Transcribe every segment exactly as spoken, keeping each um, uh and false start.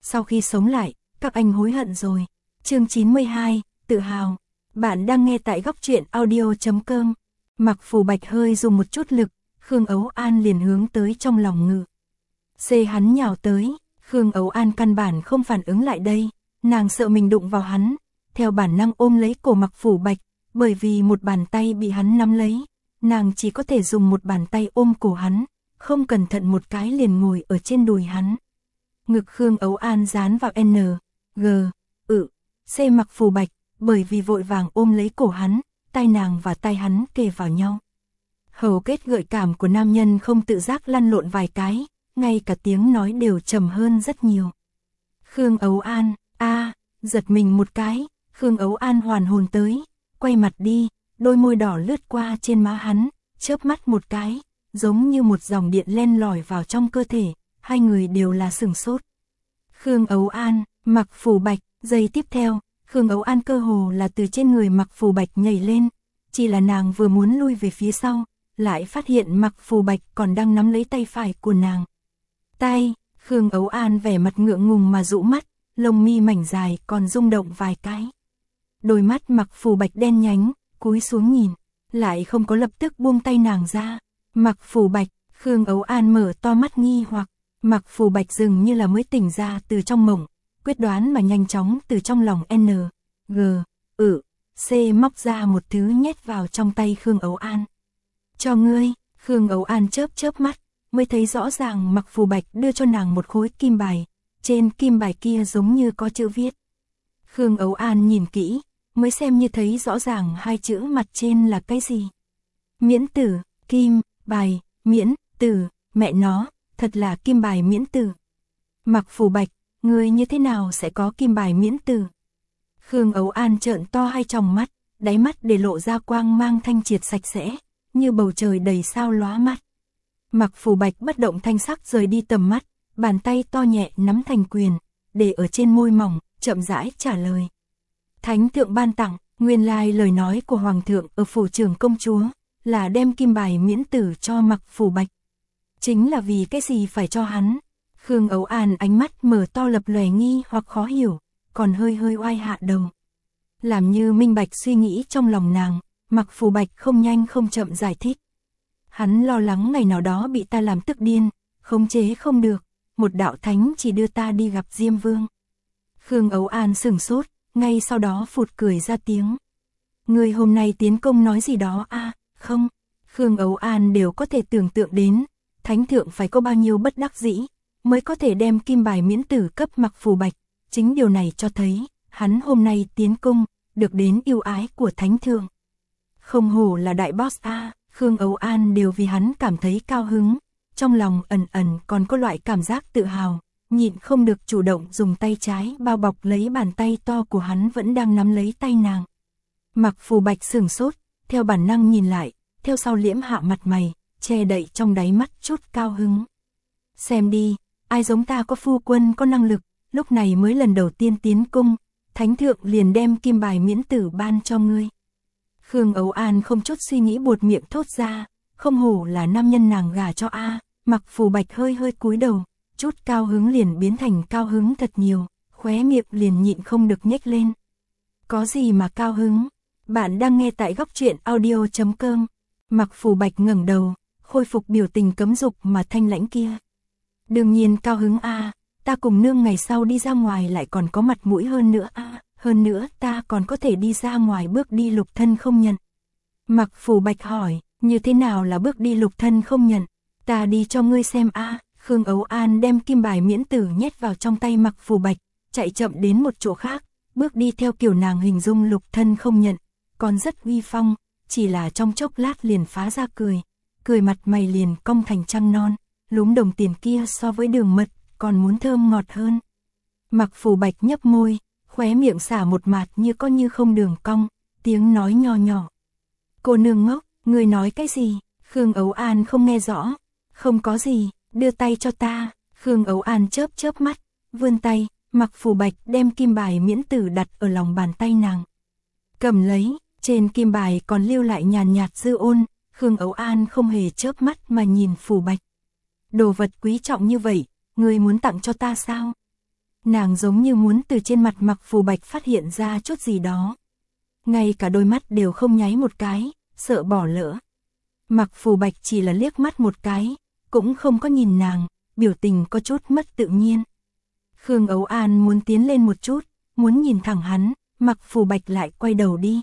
sau khi sống lại, các anh hối hận rồi. Chương chín mươi hai, tự hào. Bạn đang nghe tại góc truyện audio chấm com. Mặc Phù Bạch hơi dùng một chút lực, Khương Ấu An liền hướng tới trong lòng ngự. Xê hắn nhào tới, Khương Ấu An căn bản không phản ứng lại đây, nàng sợ mình đụng vào hắn, theo bản năng ôm lấy cổ Mặc Phù Bạch, bởi vì một bàn tay bị hắn nắm lấy, nàng chỉ có thể dùng một bàn tay ôm cổ hắn, không cẩn thận một cái liền ngồi ở trên đùi hắn. Ngực Khương Ấu An dán vào N, G, ự, C Mặc Phù Bạch, bởi vì vội vàng ôm lấy cổ hắn, tai nàng và tai hắn kề vào nhau. Hầu kết gợi cảm của nam nhân không tự giác lăn lộn vài cái, ngay cả tiếng nói đều trầm hơn rất nhiều. Khương Ấu An, a, giật mình một cái, Khương Ấu An hoàn hồn tới, quay mặt đi, đôi môi đỏ lướt qua trên má hắn, chớp mắt một cái, giống như một dòng điện len lỏi vào trong cơ thể, hai người đều là sửng sốt. Khương Ấu An, Mặc Phù Bạch, giây tiếp theo, Khương Ấu An cơ hồ là từ trên người Mặc Phù Bạch nhảy lên, chỉ là nàng vừa muốn lui về phía sau, lại phát hiện Mặc Phù Bạch còn đang nắm lấy tay phải của nàng. Tay, Khương Ấu An vẻ mặt ngượng ngùng mà dụ mắt, lông mi mảnh dài còn rung động vài cái. Đôi mắt Mặc Phù Bạch đen nhánh, cúi xuống nhìn, lại không có lập tức buông tay nàng ra. Mặc Phù Bạch, Khương Ấu An mở to mắt nghi hoặc, Mặc Phù Bạch dường như là mới tỉnh ra từ trong mộng, quyết đoán mà nhanh chóng từ trong lòng N, G, ự, C móc ra một thứ nhét vào trong tay Khương Ấu An. Cho ngươi, Khương Ấu An chớp chớp mắt, mới thấy rõ ràng Mặc Phù Bạch đưa cho nàng một khối kim bài, trên kim bài kia giống như có chữ viết. Khương Ấu An nhìn kỹ, mới xem như thấy rõ ràng hai chữ mặt trên là cái gì. Miễn tử, kim, bài, miễn, tử, mẹ nó, thật là kim bài miễn tử. Mặc Phù Bạch, ngươi như thế nào sẽ có kim bài miễn tử? Khương Ấu An trợn to hai tròng mắt, đáy mắt để lộ ra quang mang thanh triệt sạch sẽ, như bầu trời đầy sao lóa mắt. Mặc Phù Bạch bất động thanh sắc rời đi tầm mắt, bàn tay to nhẹ nắm thành quyền, để ở trên môi mỏng, chậm rãi trả lời. Thánh thượng ban tặng, nguyên lai lời nói của Hoàng thượng ở phủ trưởng công chúa, là đem kim bài miễn tử cho Mặc Phù Bạch. Chính là vì cái gì phải cho hắn? Khương Ấu An ánh mắt mở to lập lòe nghi hoặc khó hiểu, còn hơi hơi oai hạ đầu. Làm như minh bạch suy nghĩ trong lòng nàng, Mặc Phù Bạch không nhanh không chậm giải thích. Hắn lo lắng ngày nào đó bị ta làm tức điên, khống chế không được, một đạo thánh chỉ đưa ta đi gặp Diêm Vương. Khương Ấu An sửng sốt, ngay sau đó phụt cười ra tiếng. Người hôm nay tiến công nói gì đó a? À, không, Khương Ấu An đều có thể tưởng tượng đến, thánh thượng phải có bao nhiêu bất đắc dĩ, mới có thể đem kim bài miễn tử cấp Mặc Phù Bạch. Chính điều này cho thấy, hắn hôm nay tiến công, được đến yêu ái của thánh thượng. Không hổ là đại boss a, à, Khương Ấu An đều vì hắn cảm thấy cao hứng, trong lòng ẩn ẩn còn có loại cảm giác tự hào, nhịn không được chủ động dùng tay trái bao bọc lấy bàn tay to của hắn vẫn đang nắm lấy tay nàng. Mặc Phù Bạch sửng sốt, theo bản năng nhìn lại, theo sau liễm hạ mặt mày, che đậy trong đáy mắt chút cao hứng. Xem đi, ai giống ta có phu quân có năng lực, lúc này mới lần đầu tiên tiến cung, thánh thượng liền đem kim bài miễn tử ban cho ngươi. Khương Ấu An không chút suy nghĩ buột miệng thốt ra, không hổ là nam nhân nàng gả cho a. À. Mặc Phù Bạch hơi hơi cúi đầu, chút cao hứng liền biến thành cao hứng thật nhiều, khóe miệng liền nhịn không được nhếch lên. Có gì mà cao hứng? Bạn đang nghe tại góc truyện audio chấm com. Mặc Phù Bạch ngẩng đầu, khôi phục biểu tình cấm dục mà thanh lãnh kia. Đương nhiên cao hứng a, à, ta cùng nương ngày sau đi ra ngoài lại còn có mặt mũi hơn nữa a, à, hơn nữa ta còn có thể đi ra ngoài bước đi lục thân không nhận. Mặc Phù Bạch hỏi, như thế nào là bước đi lục thân không nhận? Ta đi cho ngươi xem a. À. Khương Ấu An đem kim bài miễn tử nhét vào trong tay Mặc Phù Bạch, chạy chậm đến một chỗ khác, bước đi theo kiểu nàng hình dung lục thân không nhận, còn rất uy phong, chỉ là trong chốc lát liền phá ra cười, cười mặt mày liền cong thành trăng non, lúm đồng tiền kia so với đường mật còn muốn thơm ngọt hơn. Mặc Phù Bạch nhấp môi, khóe miệng xả một mạt như có như không đường cong, tiếng nói nho nhỏ. Cô nương ngốc, người nói cái gì? Khương Ấu An không nghe rõ. Không có gì, đưa tay cho ta. Khương Ấu An chớp chớp mắt, vươn tay, Mặc Phù Bạch đem kim bài miễn tử đặt ở lòng bàn tay nàng. Cầm lấy, trên kim bài còn lưu lại nhàn nhạt dư ôn, Khương Ấu An không hề chớp mắt mà nhìn Phù Bạch. Đồ vật quý trọng như vậy, ngươi muốn tặng cho ta sao? Nàng giống như muốn từ trên mặt Mặc Phù Bạch phát hiện ra chút gì đó. Ngay cả đôi mắt đều không nháy một cái, sợ bỏ lỡ. Mặc Phù Bạch chỉ là liếc mắt một cái, cũng không có nhìn nàng, biểu tình có chút mất tự nhiên. Khương Ấu An muốn tiến lên một chút, muốn nhìn thẳng hắn, Mặc Phù Bạch lại quay đầu đi.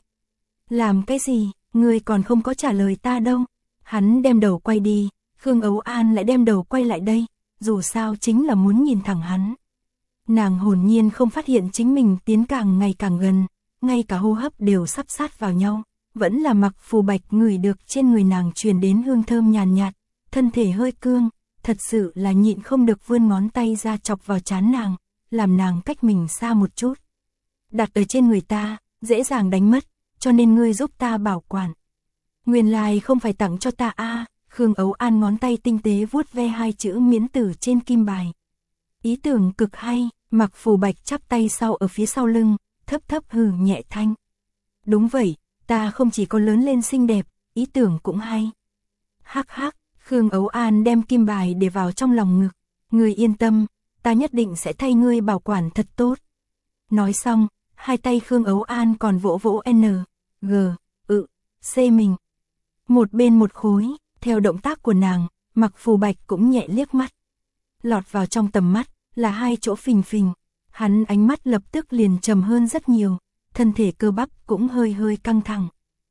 Làm cái gì, ngươi còn không có trả lời ta đâu. Hắn đem đầu quay đi, Khương Ấu An lại đem đầu quay lại đây, dù sao chính là muốn nhìn thẳng hắn. Nàng hồn nhiên không phát hiện chính mình tiến càng ngày càng gần, ngay cả hô hấp đều sắp sát vào nhau, vẫn là Mặc Phù Bạch ngửi được trên người nàng truyền đến hương thơm nhàn nhạt, thân thể hơi cương, thật sự là nhịn không được vươn ngón tay ra chọc vào trán nàng, làm nàng cách mình xa một chút. Đặt ở trên người ta, dễ dàng đánh mất, cho nên ngươi giúp ta bảo quản. Nguyên lai không phải tặng cho ta a. À, Khương Ấu An ngón tay tinh tế vuốt ve hai chữ miễn tử trên kim bài. Ý tưởng cực hay, Mặc Phù Bạch chắp tay sau ở phía sau lưng, thấp thấp hừ nhẹ thanh. Đúng vậy, ta không chỉ có lớn lên xinh đẹp, ý tưởng cũng hay. Hắc hắc, Khương Ấu An đem kim bài để vào trong lòng ngực. Ngươi yên tâm, ta nhất định sẽ thay ngươi bảo quản thật tốt. Nói xong, hai tay Khương Ấu An còn vỗ vỗ N, G, ự, C mình. Một bên một khối, theo động tác của nàng, Mặc Phù Bạch cũng nhẹ liếc mắt. Lọt vào trong tầm mắt, là hai chỗ phình phình. Hắn ánh mắt lập tức liền trầm hơn rất nhiều, thân thể cơ bắp cũng hơi hơi căng thẳng.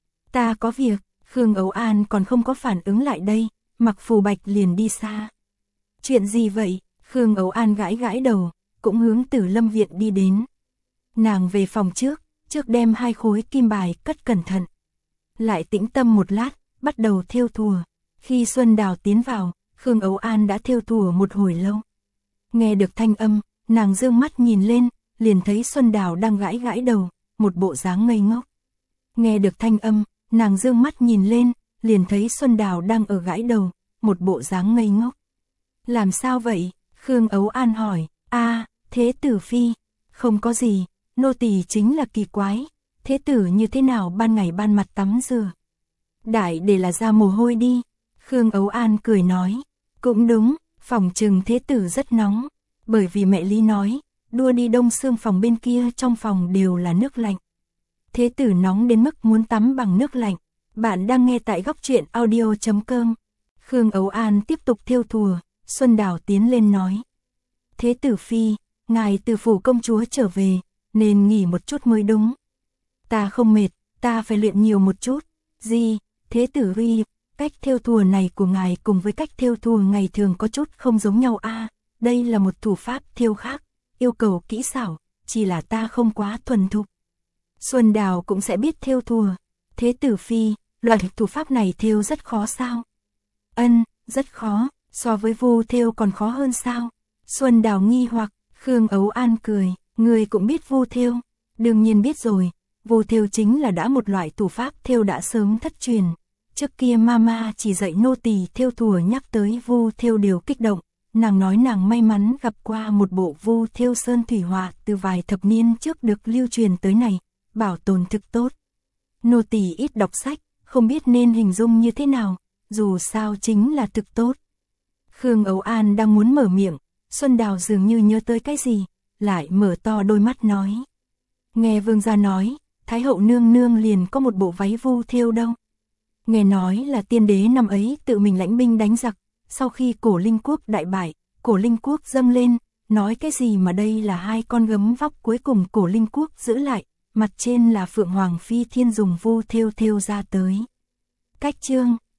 Ta có việc, Khương Ấu An còn không có phản ứng lại đây, Mặc Phù Bạch liền đi xa. Chuyện gì vậy? Khương Ấu An gãi gãi đầu, cũng hướng Tử Lâm viện đi đến. Nàng về phòng trước, trước đem hai khối kim bài cất cẩn thận. Lại tĩnh tâm một lát, bắt đầu thêu thùa. Khi Xuân Đào tiến vào, Khương Ấu An đã thêu thùa một hồi lâu. Nghe được thanh âm, nàng dương mắt nhìn lên, liền thấy Xuân Đào đang gãi gãi đầu, một bộ dáng ngây ngốc. Nghe được thanh âm, nàng dương mắt nhìn lên, liền thấy Xuân Đào đang ở gãi đầu, một bộ dáng ngây ngốc. Làm sao vậy? Khương Ấu An hỏi. A, thế tử phi, không có gì, nô tỳ chính là kỳ quái, thế tử như thế nào ban ngày ban mặt tắm rửa? Đại để là ra mồ hôi đi. Khương Ấu An cười nói. Cũng đúng, phòng trừng thế tử rất nóng, bởi vì mẹ Lý nói, đua đi đông xương phòng bên kia trong phòng đều là nước lạnh. Thế tử nóng đến mức muốn tắm bằng nước lạnh. Bạn đang nghe tại góc truyện audio chấm com. Khương Ấu An tiếp tục thêu thùa, Xuân Đào tiến lên nói. Thế tử phi, ngài từ phủ công chúa trở về, nên nghỉ một chút mới đúng. Ta không mệt, ta phải luyện nhiều một chút. Gì, thế tử phi, cách thêu thùa này của ngài cùng với cách thêu thùa ngày thường có chút không giống nhau a. À, đây là một thủ pháp thêu khác, yêu cầu kỹ xảo, chỉ là ta không quá thuần thục. Xuân Đào cũng sẽ biết thêu thùa. Thế tử phi, loại thủ pháp này thêu rất khó sao? Ân, rất khó, so với vu thêu còn khó hơn sao? Xuân Đào nghi hoặc, Khương Ấu An cười, người cũng biết vu thêu. Đương nhiên biết rồi, vu thêu chính là đã một loại thủ pháp thêu đã sớm thất truyền. Trước kia mama chỉ dạy nô tỳ thêu thùa, nhắc tới vu thêu đều kích động. Nàng nói nàng may mắn gặp qua một bộ vu thêu sơn thủy họa từ vài thập niên trước được lưu truyền tới này, bảo tồn thực tốt. Nô tỳ ít đọc sách, không biết nên hình dung như thế nào, dù sao chính là thực tốt. Khương Ấu An đang muốn mở miệng, Xuân Đào dường như nhớ tới cái gì, lại mở to đôi mắt nói. Nghe vương gia nói, Thái hậu nương nương liền có một bộ váy vu thêu đâu. Nghe nói là tiên đế năm ấy tự mình lãnh binh đánh giặc, sau khi Cổ Linh quốc đại bại, Cổ Linh quốc dâng lên, nói cái gì mà đây là hai con gấm vóc cuối cùng Cổ Linh quốc giữ lại, mặt trên là Phượng Hoàng Phi Thiên dùng vu thêu thêu ra tới. Cách chương,